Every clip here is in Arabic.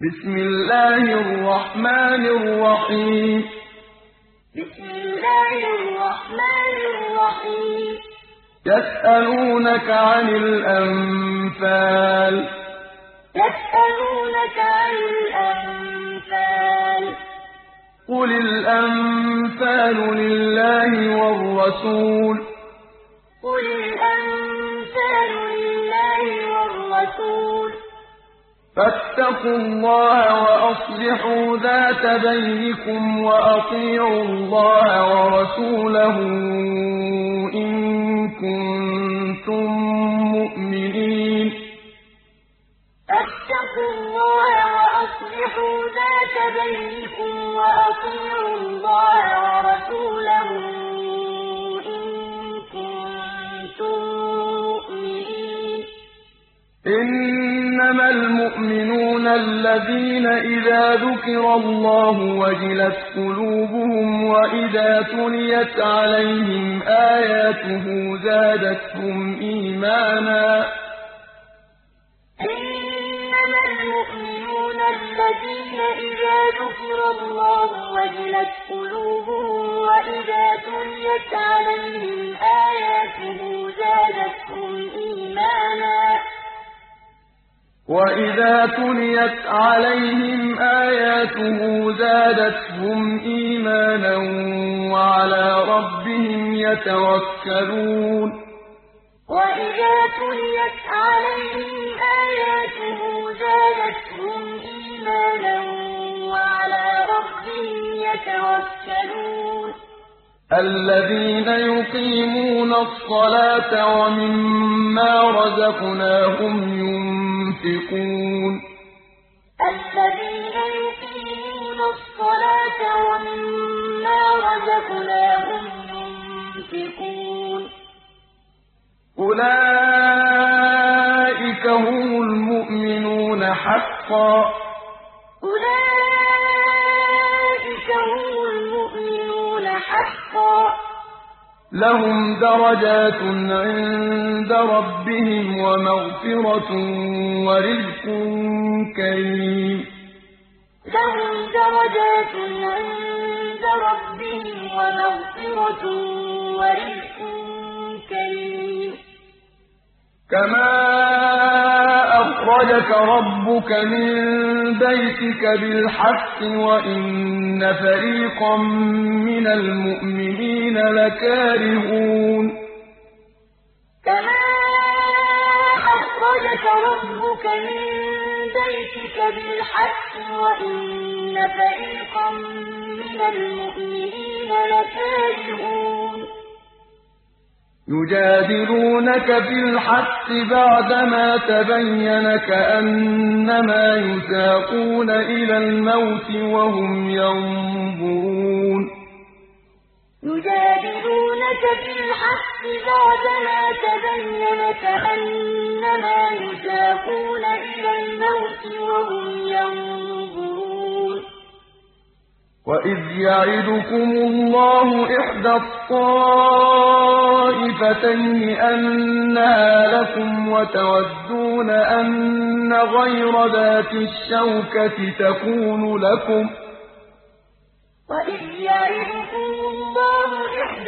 بسم الله الرحمن الرحيم بسم الله الرحمن الرحيم يسألونك عن الأنفال يسألونك عن الأنفال قل الأنفال لله والرسول قل الأنفال لله والرسول فاتقوا الله وأصلحوا ذات بينكم وأطيعوا الله ورسوله إن كنتم مؤمنين فاتقوا الله وأصلحوا ذات بينكم وأطيعوا الله ورسوله إن كنتم مؤمنين إنما المؤمنون الذين إذا ذكر الله وجلت قلوبهم وإذا تليت عليهم آياته زادتهم إيمانا إنما المؤمنون الذين إذا ذكر الله وجلت قلوبهم وإذا تليت عليهم آياته زادتهم إيمانا وَإِذَا تُلِيَتْ عَلَيْهِمْ آيَاتُهُ زَادَتْهُمْ إِيمَانًا وَعَلَىٰ رَبِّهِمْ يَتَوَكَّلُونَ وَإِذَا تُلِيَتْ عَلَيْهِمْ آيَاتُهُ زَادَتْهُمْ إِيمَانًا وَعَلَىٰ رَبِّهِمْ يَتَوَكَّلُونَ الَّذِينَ يُقِيمُونَ الصَّلَاةَ وَمِمَّا رَزَقْنَاهُمْ يُنفِقُونَ الَّذِينَ يُقِيمُونَ الصَّلَاةَ وَمِمَّا رَزَقْنَاهُمْ يُنفِقُونَ أُولَٰئِكَ هُمُ الْمُؤْمِنُونَ حَقًّا أُولَٰئِكَ هم المؤمنون حقا لهم درجات عند ربهم ومغفرة ورزق كريم لهم درجات عند ربهم ومغفرة ورزق كريم كما أخرجك ربك من بيتك بالحق وإن فريقا من المؤمنين لكارهون كما أخرجك ربك من بيتك بالحق وإن فريقا من المؤمنين لكارهون يجادلونك في الحق بعدما تبين كأنما يساقون إلى الموت وهم ينظرون يجادلونك في الحق بعدما تبين كأنما يساقون إلى الموت وهم ينظرون وإذ يعدكم الله إحدى الطائفتين أنها لكم وتودون أن غير ذات الشوكة تكون لكم وإذ يعدكم الله إحدى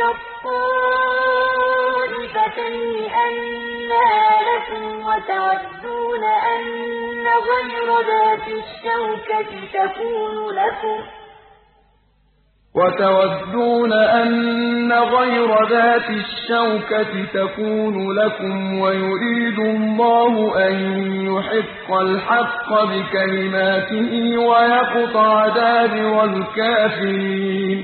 الطائفتين أنها لكم وتودون أن غير ذات الشوكة تكون لكم ويريد الله أن يحق الحق بكلماته ويقطع دابر الكافرين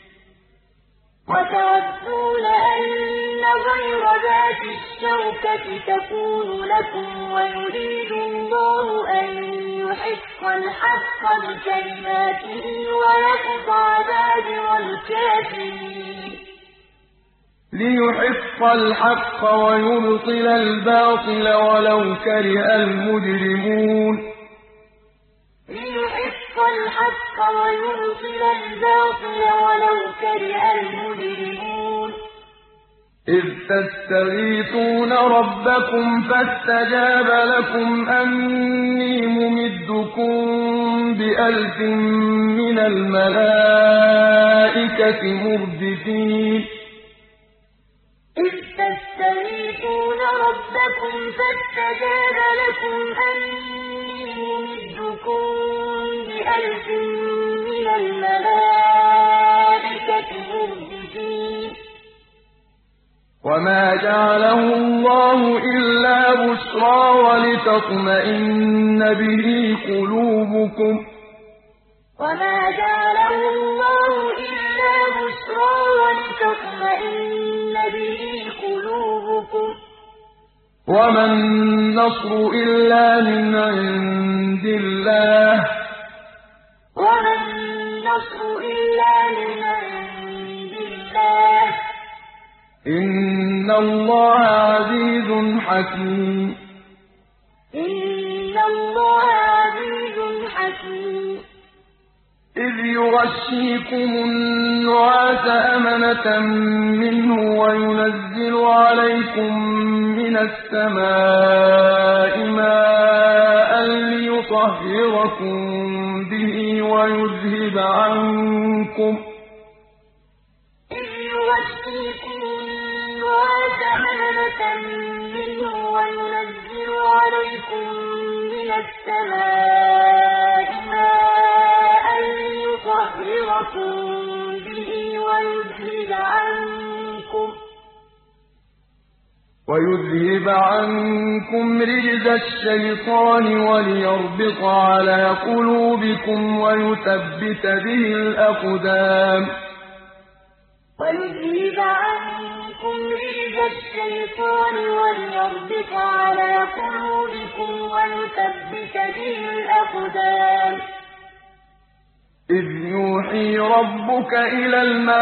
وتودون أن غير ذات الشوكة تكون لكم ويريد الله أن يحق الحق بكلماته ويقطع دابر الكافرين ليحق الحق ويبطل الباطل ولو كره المجرمون ليحق الحق ويبطل الباطل ولو كره المجرمون إذ تستغيثون ربكم فاستجاب لكم أني ممدكم ب1000 من الملائكة مردفين إذ تستغيثون ربكم فاستجاب لكم أني ممدكم ب1000 من الملائكة مردفين وما جعله الله إلا بشرى ولتطمئن به قلوبكم وما جعله الله إلا بشرى ولتطمئن به قلوبكم وما النصر إلا من عند الله وما النصر إلا من عند الله إن الله عزيز حكيم إن الله عزيز حكيم إذ يغشيكم النعاس أمنة منه وينزل عليكم من السماء ماء ليطهركم به ويذهب عنكم النعاس أمنة منه وينزل عليكم من السماء ماء ليطهركم به ويذهب عنكم رجز الشيطان وليربط على قلوبكم ويثبت به الأقدام ويذهب عنكم رجز الشيطان وليربط على قلوبكم ويثبت به الأقدام إذ يوحي ربك إلى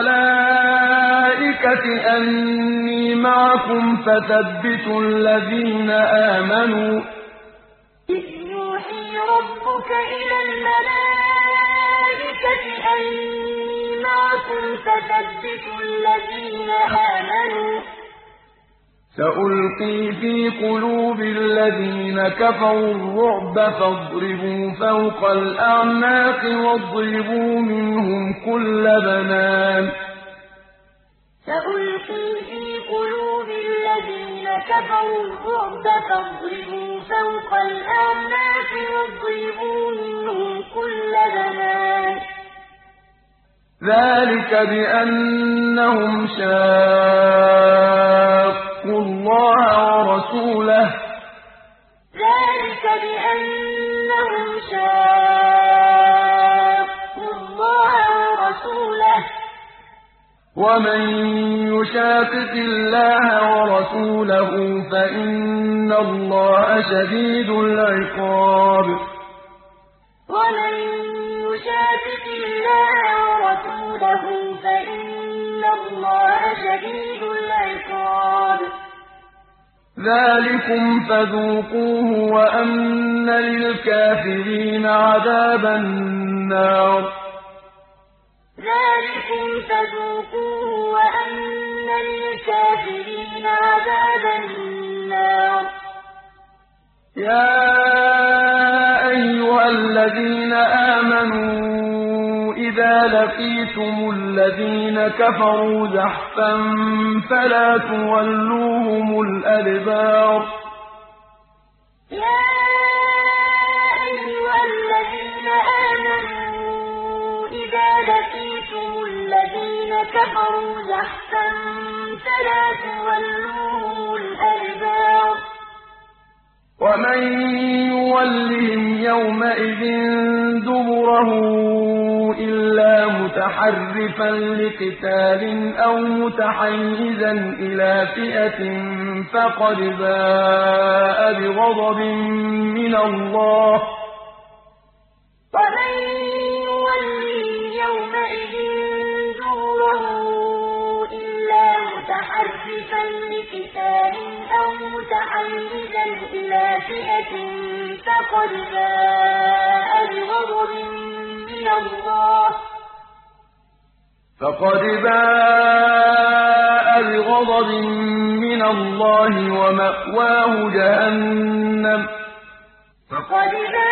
الملائكة أني معكم فثبتوا الذين آمنوا إذ يوحي ربك إلى الملائكة أني معكم فثبتوا الذين آمنوا سألقي في قلوب الذين كفروا الرعب فاضربوا فوق الأعناق واضربوا منهم كل بنان سألقي في قلوب الذين كفروا الرعب فاضربوا فوق الأعناق واضربوا منهم كل بنان ذلك بأنهم شاقوا الله ورسوله ذلك بأنهم شاقوا الله ورسوله ومن يشاقق الله ورسوله فإن الله شديد العقاب ومن يشاقق الله ورسوله فإن الله شديد العقاب ذلكم فذوقوه وأن للكافرين عذاب النار ذلكم فذوقوه وأن للكافرين عذاب النار يا أيها الذين آمنوا إذا لقيتم الذين كفروا زحفا فلا تولوهم الأدبار يا أيها الذين آمنوا إذا لقيتم الذين كفروا زحفا فلا تولوهم الأدبار ومن يولهم يومئذ دبره إلا متحرفا لقتال أو متحيزا إلى فئة فقد باء بغضب من الله ومن يولهم يومئذ دبره إلا متحرفا لقتال أو متحيزا إلى فئة فقد باء بغضب من الله بغضب من الله ومأواه جهنم فقد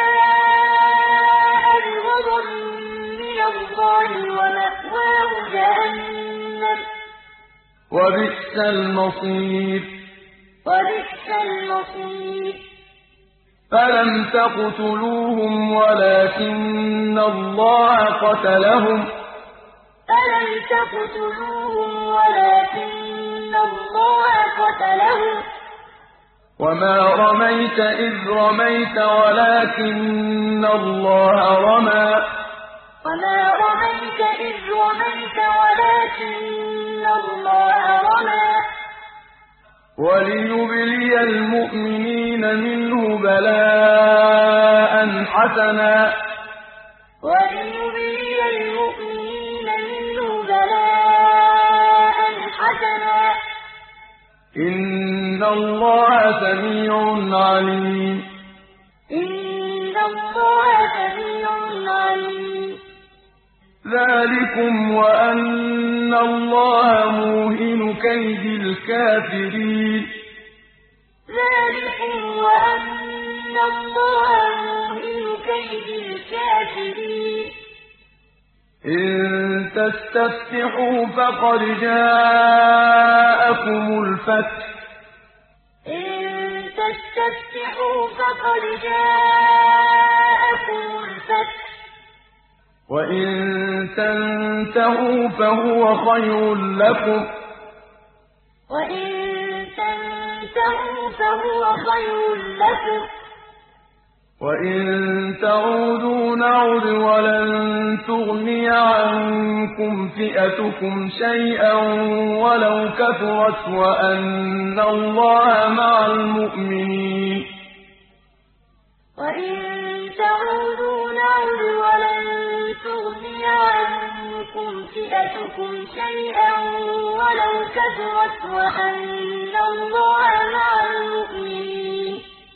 باء بغضب من الله ومأواه جهنم وبئس المصير وبئس المصير فلم تقتلوهم ولكن الله قتلهم فلم تقتلوهم ولكن الله قتلهم وما رميت إذ رميت ولكن الله رمى وما رميت إذ رميت ولكن الله رمى وليبلي المؤمنين منه بلاء حسنا وليبلي المؤمنين منه بلاء حسنا إن الله سميع عليم إن الله سميع عليم ذلكم وأن الله موهن كيد الكافرين ذلكم وأن الله موهن كيد الكافرين إن تستفتحوا فقد جاءكم الفتح إن تستفتحوا فقد جاءكم الفتح وإن تنتهوا فهو خير لكم وإن تنتهوا فهو خير لكم وإن تعودوا نعد ولن تغني عنكم فئتكم شيئا ولو كثرت وأن الله مع المؤمنين وإن تعودوا نعد ولن تغني عنكم فئتكم شيئا ولو كثرت وأن الله مع المؤمنين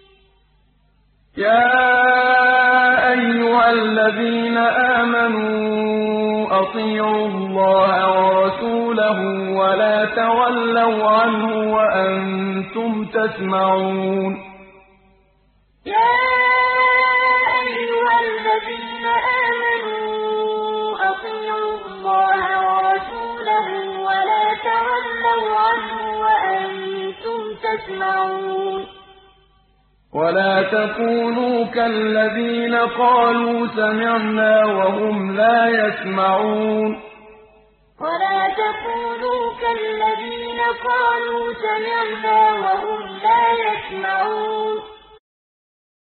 يا أيها الذين آمنوا أطيعوا الله ورسوله ولا تولوا عنه وأنتم تسمعون يا أيها الذين آمنوا أطيعوا الله ورسوله ولا تولوا عنه وأنتم تسمعون ولا تكونوا كالذين قالوا سمعنا وهم لا يسمعون ولا تكونوا كالذين قالوا سمعنا وهم لا يسمعون